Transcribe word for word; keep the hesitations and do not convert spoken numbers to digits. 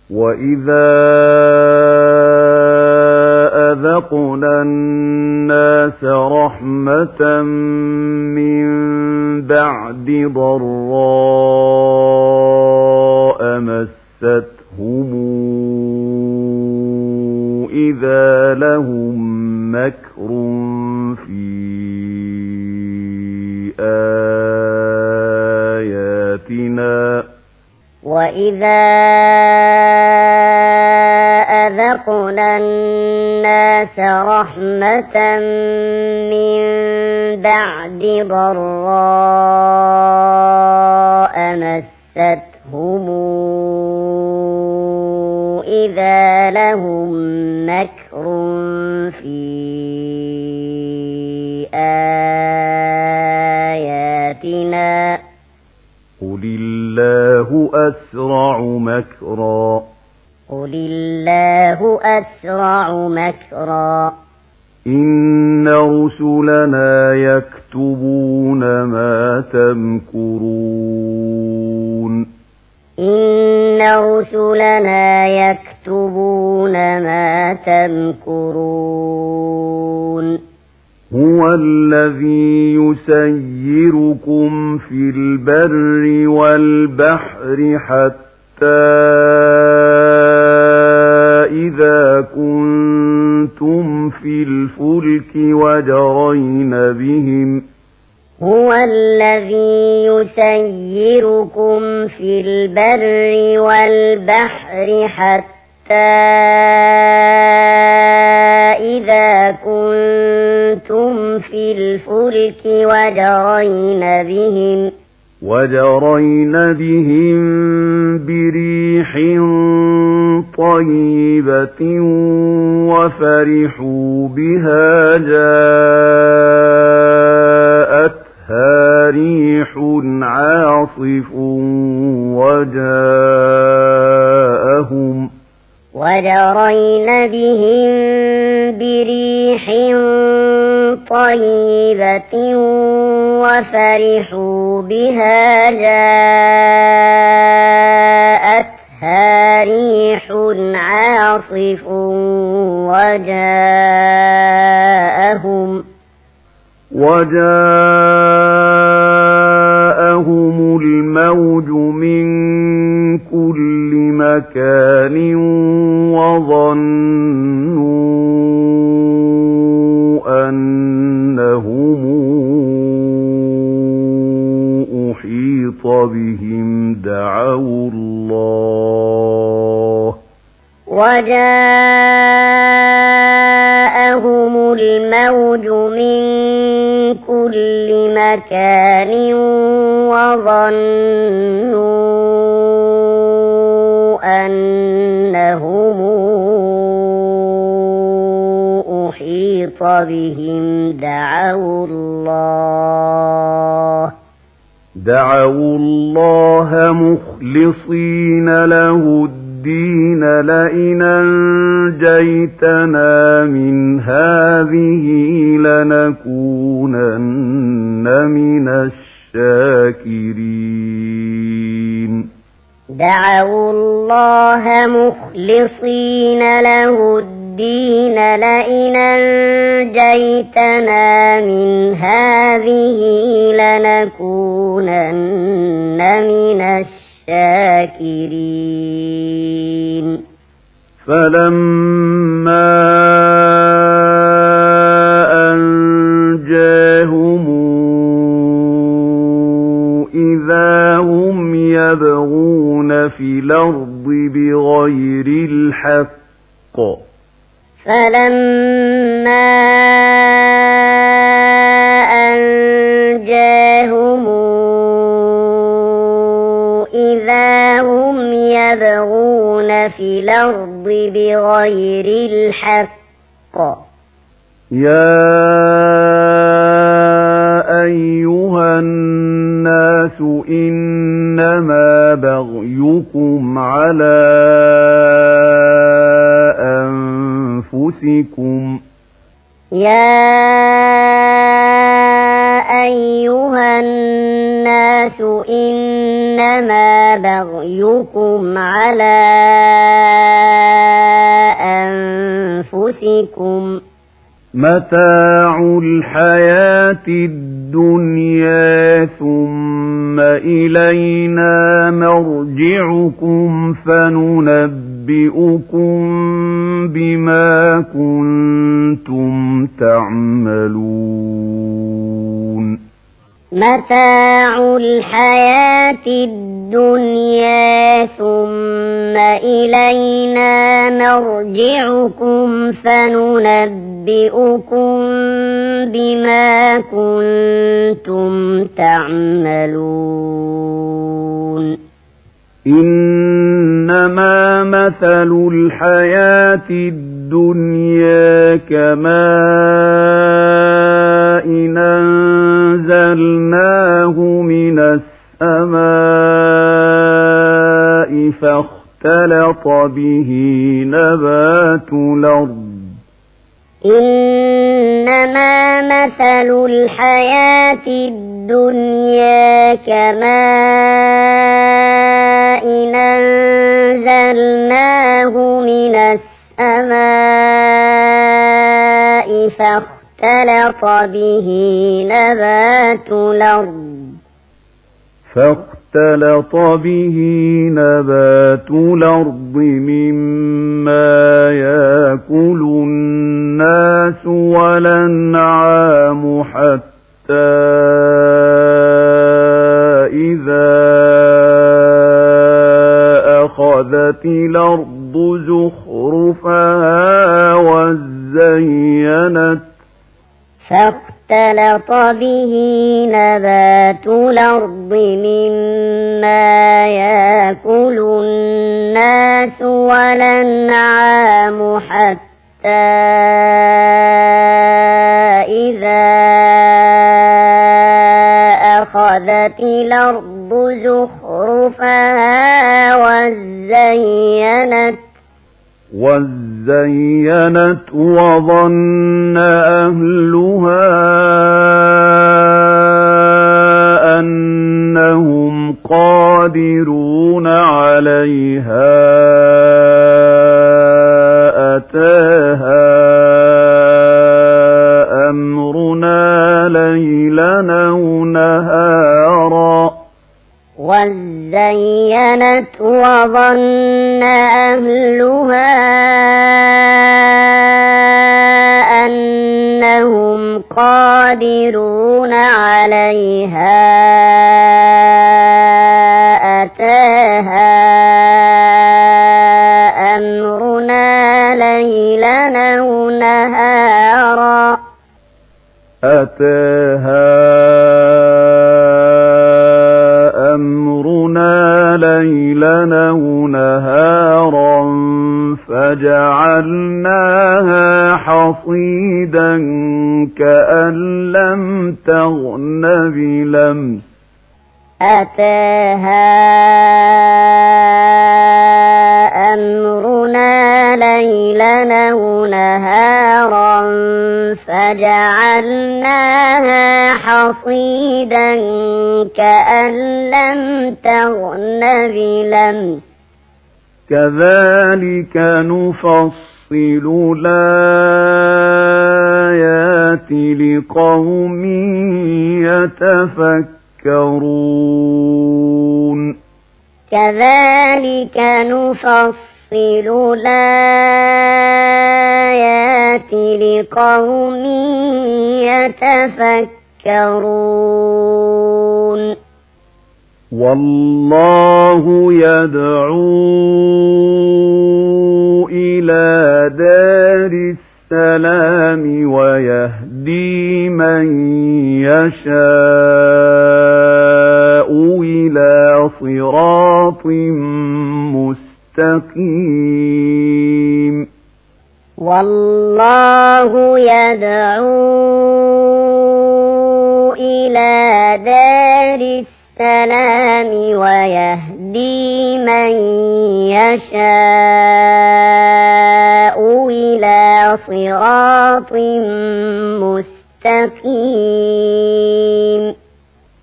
وَإِذَا أَذَقْنَا النَّاسَ رَحْمَةً مِّن بَعْدِ ضَرَّاءَ مَسَّتْهُمْ إِذَا لَهُم مَّكْرٌ فِي آيَاتِنَا وَإِذَا أَذَقْنَا النَّاسَ رَحْمَةً مِّن بَعْدِ ضَرَّاءَ مَسَّتْهُمْ إِذَا لَهُم مَّكْرٌ فِي آيَاتِنَا قُلِ اللَّهُ أَسْرَعُ مَكْرًا قُلِ اللَّهُ أَسْرَعُ مَكْرًا إِنَّ رُسُلَنَا يَكْتُبُونَ مَا تَمْكُرُونَ إِنَّ رُسُلَنَا يَكْتُبُونَ مَا تَمْكُرُونَ هُوَ الَّذِي يُسَيِّرُكُمْ فِي الْبَرِّ وَالْبَحْرِ حَتَّى إِذَا كُنتُمْ فِي الْفُلْكِ وَجَرَيْنَ بِهِمْ هُوَ الَّذِي يُسَيِّرُكُمْ فِي الْبَرِّ وَالْبَحْرِ حَتَّى إِذَا كُنتُمْ فِي الْفُلْكِ وَجَرَيْنَ بِهِمْ وَجَرَيْنَ بِهِم بِرِيحٍ طَيِّبَةٍ وَفَرِحُوا بِهَا جَاءَتْهَا رِيحٌ عَاصِفٌ وَجَاءَهُمْ وَجَرَيْنَ بِهِم بِرِيحٍ طَيِّبَةٍ وَفَرِحُوا بِهَا جَاءَتْهَا رِيحٌ عَاصِفٌ وَجَاءَهُمْ وَجَاءَهُمُ الْمَوْجُ مِن كُلِّ مَكَانٍ وَظَنُّوا أَنَّهُمْ أُحِيطَ بِهِمْ دَعَوُا اللَّهَ وَجَاءَهُمُ الْمَوْجُ مِن كُلِّ مَكَانٍ وَظَنُّوا أَنَّهُمْ أُحِيطَ بِهِمْ دَعَوُا اللَّهَ دَعَوُا اللَّهَ مُخْلِصِينَ لَهُ الدِّينَ لَئِنْ أَنْجَيْتَنَا مِنْ هَٰذِهِ لَنَكُونَنَّ مِنَ الشَّاكِرِينَ دَعَوُا اللَّهَ مُخْلِصِينَ لَهُ الدِّينَ لَئِنْ أَنْجَيْتَنَا مِنْ هَٰذِهِ لَنَكُونَنَّ مِنَ الشَّاكِرِينَ فَلَمَّا أَنْجَاهُمْ إِذَا هُمْ يَبْغُونَ فِي الْأَرْضِ بِغَيْرِ الْحَقِّ فَلَمَّا أَنْجَاهُمْ إِذَا هُمْ يَبْغُونَ فِي الْأَرْضِ بِغَيْرِ الْحَقِّ يَا أَيُّهَا النَّاسُ إِنَّمَا بَغْيُكُمْ عَلَى أَنفُسِكُمْ يَا أَيُّهَا النَّاسُ إِنَّمَا بَغْيُكُمْ عَلَى عليكم متاع الحياة الدنيا ثم إلينا مرجعكم فننبئكم بما كنتم تعملون متاع الحياة الدنيا ثم إلينا مرجعكم فننبئكم بما كنتم تعملون إنما مثل الحياة الدنيا كماء أنزلناه من السماء فاختلط به نبات الأرض إنما مثل الحياة الدنيا كماء أنزلناه من السماء فاختلط به نبات الأرض فاختلط به نبات الأرض مما يأكل الناس والأنعام حتى إذا أخذت الأرض زخرفها وزينت فاختلط به نبات الأرض مما يأكل الناس والأنعام حتى إذا أخذت الأرض زخرفها وزينت وزينت وظن أهلها أنهم قادرون عليها أتاها أمرنا ليلا أو نهارا وزينت وظن أهلها أنهم قادرون عليها أتاها أمرنا ليلا أو نهارا أتاها أمرنا ليلا أو نهارا فجعلناها حصيدا كأن لم تغن بلمس أتاها أمرنا ليلا أو نهارا فجعلناها حصيدا كأن لم تغن بلمس كذلك نفصل الآيات لقوم يتفكرون كذلك نفصل الآيات لقوم يتفكرون والله يدعو إلى دار السلام ويهدي من يشاء إلى صراط مستقيم والله يدعو إلى دار السلام ويهدي من يشاء إلى صراط مستقيم